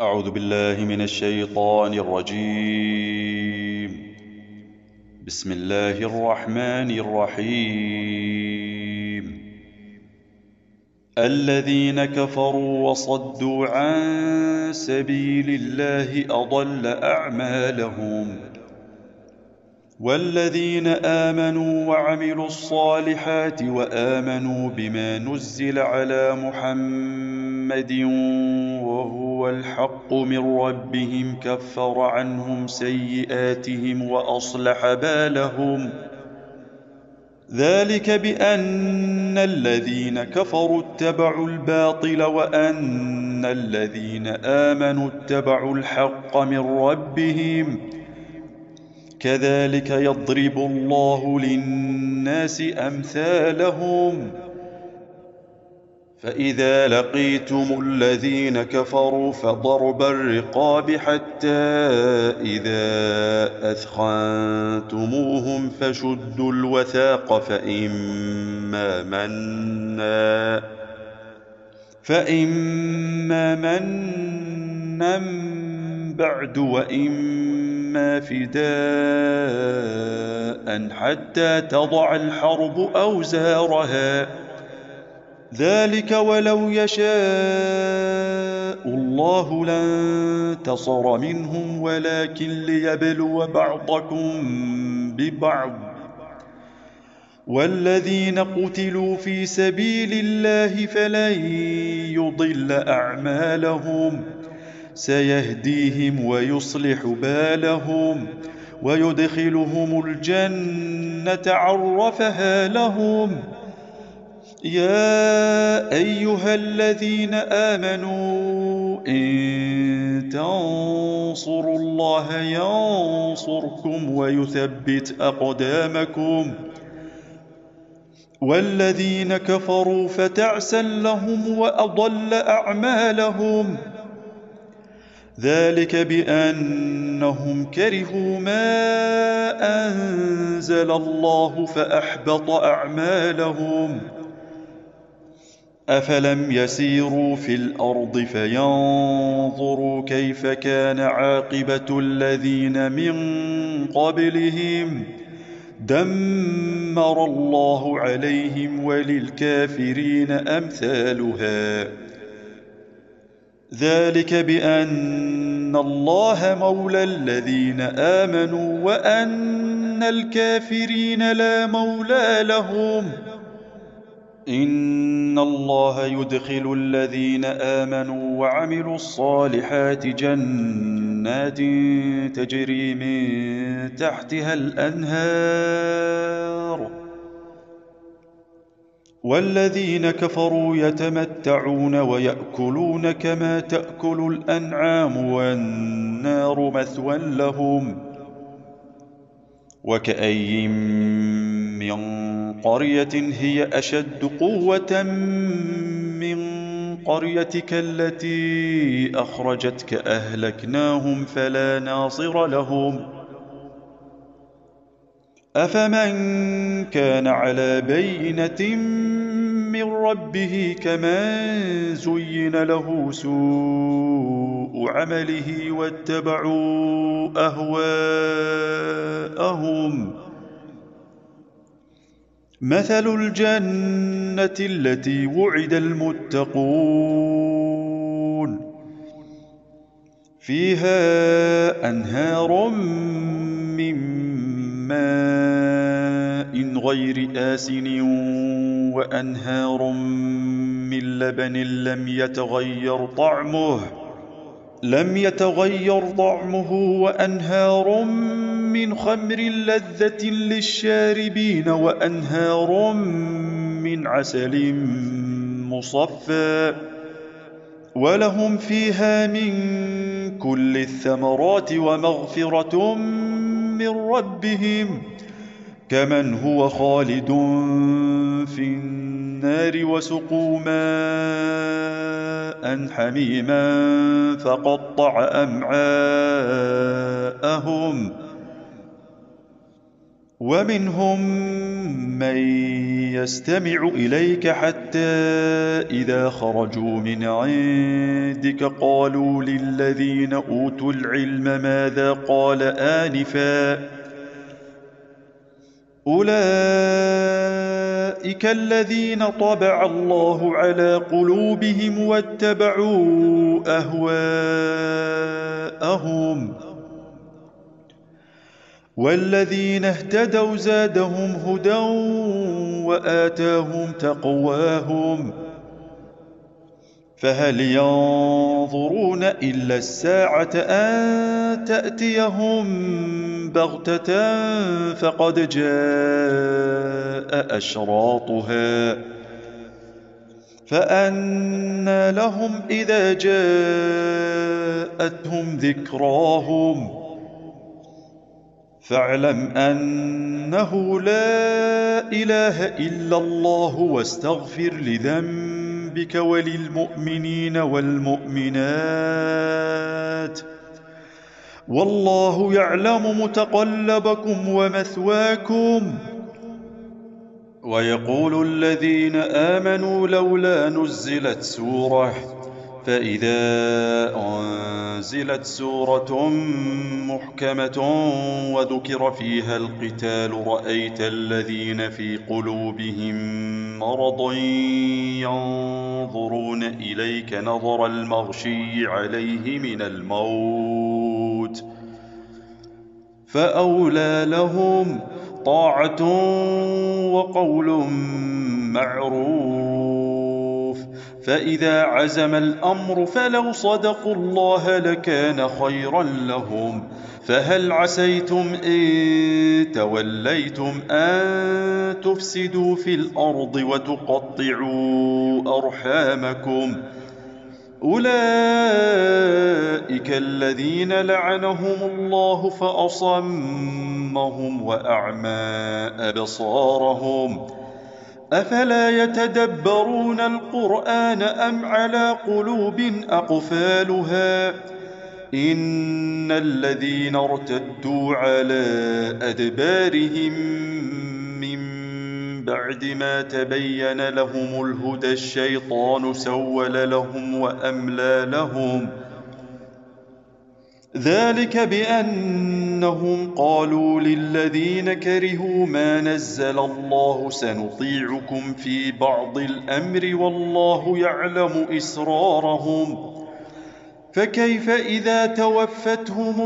أعوذ بالله من الشيطان الرجيم. بسم الله الرحمن الرحيم. الذين كفروا وصدوا عن سبيل الله أضل أعمالهم، والذين آمنوا وعملوا الصالحات وآمنوا بما نزل على محمد وهو الحق من ربهم كفر عنهم سيئاتهم وأصلح بالهم. ذلك بأن الذين كفروا اتبعوا الباطل وأن الذين آمنوا اتبعوا الحق من ربهم، كذلك يضرب الله للناس أمثالهم. فإذا لقيتم الذين كفروا فضرب الرقاب حتى إذا أثخنتموهم فشدوا الوثاق فإما منا بعد وإما فداء حتى تضع الحرب أوزارها، ذلك ولو يشاء الله لانتصر منهم ولكن ليبلو بعضكم ببعض. والذين قتلوا في سبيل الله فلن يضل أعمالهم، سيهديهم ويصلح بالهم ويدخلهم الجنة عرفها لهم. يا أيها الذين آمنوا إن تنصروا الله ينصركم ويثبت أقدامكم، والذين كفروا فتعسا لهم وأضل أعمالهم. ذلك بأنهم كرهوا ما أنزل الله فأحبط أعمالهم. أفلم يسيروا في الأرض فينظروا كيف كان عاقبة الذين من قبلهم، دمر الله عليهم وللكافرين أمثالها. ذلك بأن الله مولى الذين آمنوا وأن الكافرين لا مولى لهم. إن الله يدخل الذين آمنوا وعملوا الصالحات جنات تجري من تحتها الأنهار، والذين كفروا يتمتعون ويأكلون كما تأكل الأنعام والنار مثوى لهم. وكأي من قرية هي أشد قوة من قريتك التي أخرجتك أهلكناهم فلا ناصر لهم. أفمن كان على بينة من ربه كمن زين له سوء عمله واتبعوا أهواءهم. مثل الجنة التي وعد المتقون فيها أنهار من ماء غير آسن وأنهار من لبن لم يتغير طعمه وأنهار من خمر لذة للشاربين وأنهار من عسل مصفى، ولهم فيها من كل الثمرات ومغفرة من ربهم كمن هو خالد في النار وسقوا ماء حميما فقطع أمعاءهم. ومنهم من يستمع إليك حتى إذا خرجوا من عندك قالوا للذين أوتوا العلم ماذا قال آنفا أولئك الذين طبع الله على قلوبهم واتبعوا أهواءهم والذين اهتدوا زادهم هدى وآتاهم تقواهم فهل ينظرون إلا الساعة أن تأتيهم بغتة فقد جاء أشراطها فأنى لهم إذا جاءتهم ذكراهم فاعلم أنه لا إله إلا الله واستغفر لذنبك وللمؤمنين والمؤمنات والله يعلم متقلبكم ومثواكم ويقول الذين آمنوا لولا نزلت سورة فإذا أنزلت سورة محكمة وذكر فيها القتال رأيت الذين في قلوبهم مرض ينظرون إليك نظر المغشي عليه من الموت فأولى لهم طاعة وقول معروف فإذا عزم الأمر فلو صدقوا الله لكان خيرا لهم فهل عسيتم إن توليتم أن تفسدوا في الأرض وتقطعوا أرحامكم أولئك الذين لعنهم الله فأصمهم وأعمى أبصارهم أفلا يتدبرون القرآن أم على قلوب أقفالها إن الذين ارتدوا على أدبارهم من بعد ما تبين لهم الهدى الشيطان سول لهم وأملى لهم ذلك بأنهم قالوا للذين كرهوا ما نزل الله سنطيعكم في بعض الأمر والله يعلم إسرارهم فكيف إذا توفتهم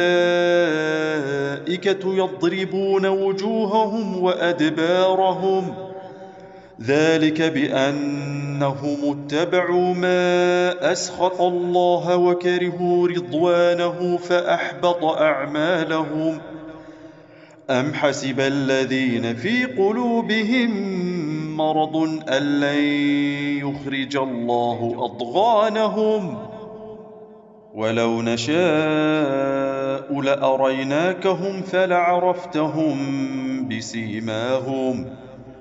الملائكة يضربون وجوههم وأدبارهم ذلك بأنهم اتبعوا ما أسخط الله وكرهوا رضوانه فأحبط أعمالهم أم حسب الذين في قلوبهم مرض أن لن يخرج الله أضغانهم ولو نشاء لأريناكهم فلعرفتهم بسيماهم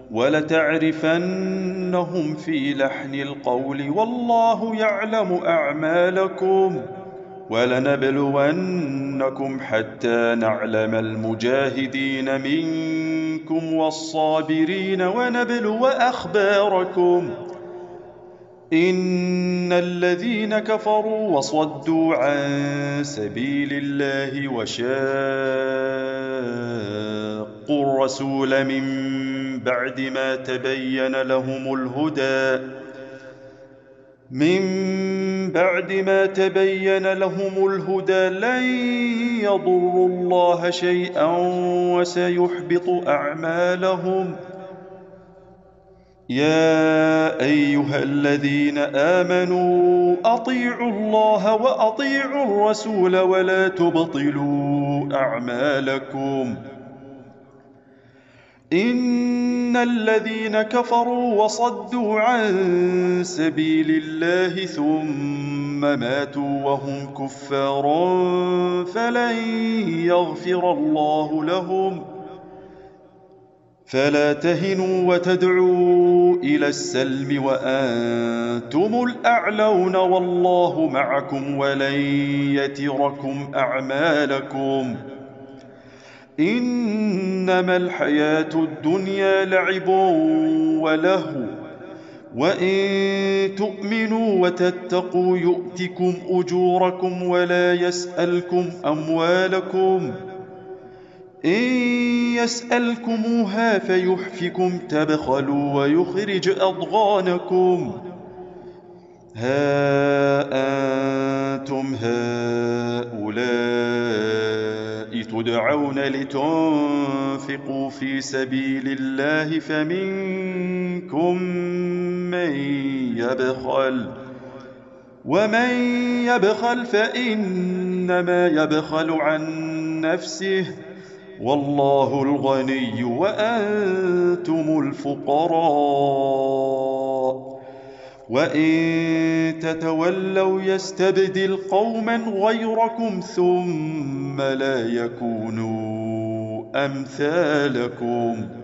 ولتعرفنهم في لحن القول والله يعلم أعمالكم ولنبلونكم حتى نعلم المجاهدين منكم والصابرين ونبلو أخباركم إن الذين كفروا وصدوا عن سبيل الله وشاقوا الرسول من بعد ما تبين لهم الهدى لن يضروا الله شيئا وسيحبط أعمالهم يا أيها الذين آمنوا أطيعوا الله وأطيعوا الرسول ولا تبطلوا أعمالكم إن الذين كفروا وصدوا عن سبيل الله ثم ماتوا وهم كفار فلن يغفر الله لهم فلا تهنوا وتدعوا إلى السلم وأنتم الأعلون والله معكم ولن يتركم أعمالكم إنما الحياة الدنيا لعب ولهو وإن تؤمنوا وتتقوا يؤتكم أجوركم ولا يسألكم أموالكم إن يسألكموها فيحفكم تبخلوا ويخرج أضغانكم ها أنتم هؤلاء تدعون لتنفقوا في سبيل الله فمنكم من يبخل ومن يبخل فإنما يبخل عن نفسه والله الغني وأنتم الفقراء وإن تتولوا يستبدل قوما غيركم ثم لا يكونوا أمثالكم